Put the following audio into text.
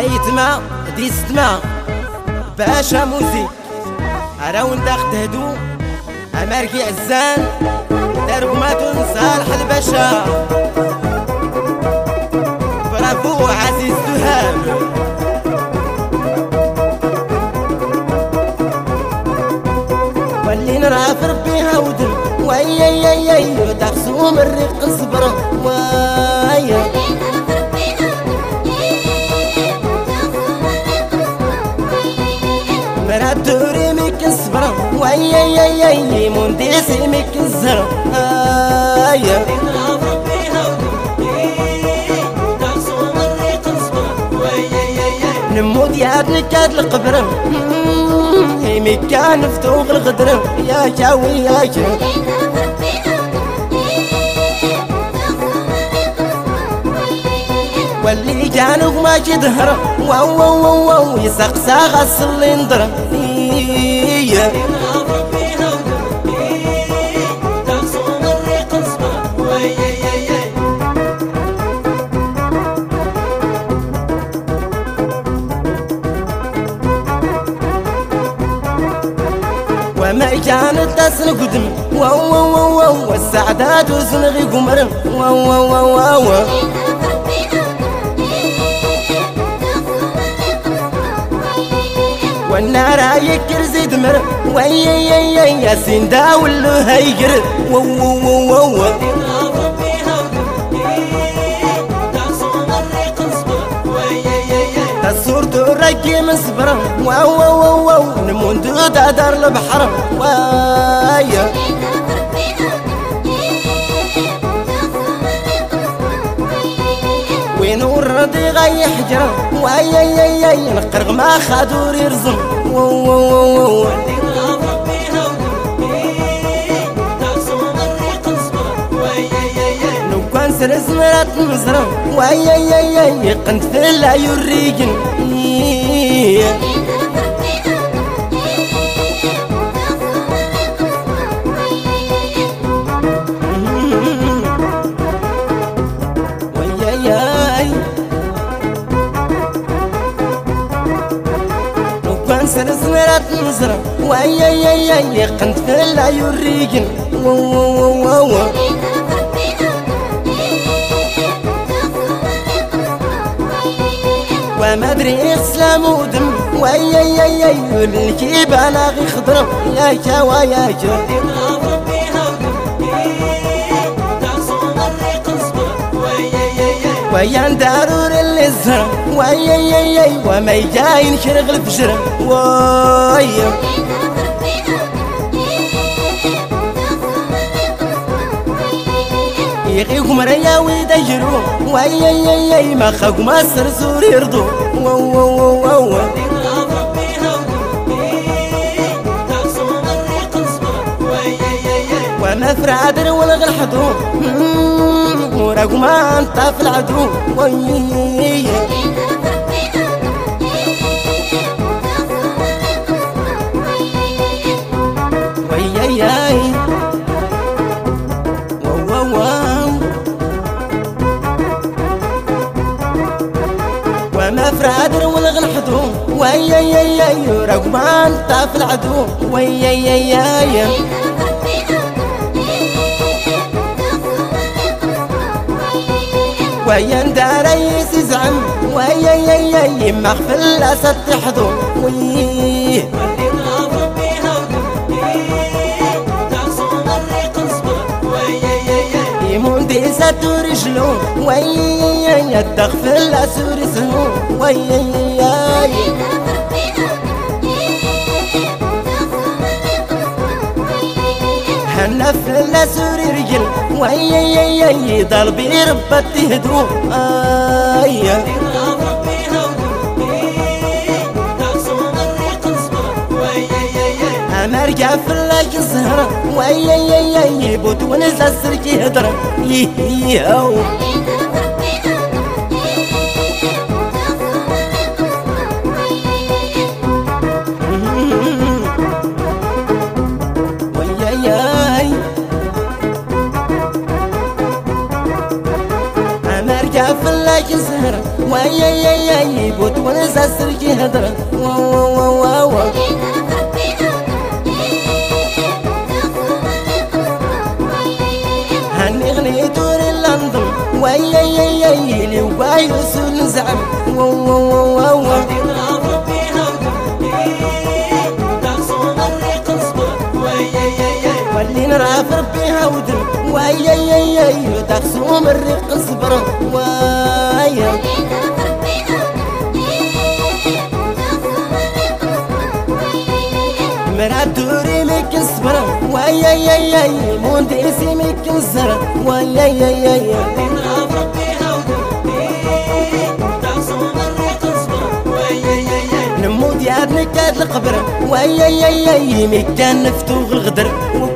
يتما دي ستما باشا موزيك راون داخت هدو اماركي عزان دارو ما صالح الباشا برافو عزيز دهام واللي نرى في ربي هودم وياي تخصوم الريق صبر ويا مرات دوري ميك صبر وياي مونديسي ميك الزر يا نموت يا نكاد القبر مكان فتوق الغدر يا جاوي يا جاوي واللي جانوك ما جدهر واو واو واو يسقسا غسل ينضر وما كانت تسن قدم واو واو واو والسعدات وزنغي قمر واو واو واو والنار يكر زيد مر وياي يا سندا ولو هيجر واو واو واو تصور تركي من صبر واو واو واو نموند دار البحر وايا وين ورد غي حجر وياي نقرغ ما خادور يرزم واو واو واو لو كان سرز مرات مزرم وياي قنت في لا يريجن سرز مرات مزرم وياي قنت في لا يريجن واو واو واو وما ادري اسلام ودم وياي الكيب انا غي خضر يا جوا يا جوا ويا ندارور اللي الزرع وياي وما يجاي نشرغ الفجر ويا يغيكم ريا ويدجروا وياي ما خاق ما سرسور يرضوا واو واو واو وما فرادر ولا غلحدو ورقم ما انت في العدو وياي وما فرادر ولا غلحدو وياي رقم انت في العدو وياي ويا نداري زعم وياي مغفل اسد تحضو ويه يمون دي ساتو رجلو وياي الدغفل اسور سنو وياي هنفل اسور رجل وياي ضربي ربت تهدو ايا امرجع في اللاك الزهرة وياي بوت ونزل السركي هدر يهو وياي كافل لك زهرة ويا بوت ونسى سركي هدرة هني غنيت وري لندن ويا لي وباي وسول زعم واللي نرافر بيها ودن ويا تقسم الريق صبر ويا مراد دوري ميكن صبر ويا مونديسي ميكن زر ويا نموت يا ابنك هاد القبر ويا ميكان نفتوغ الغدر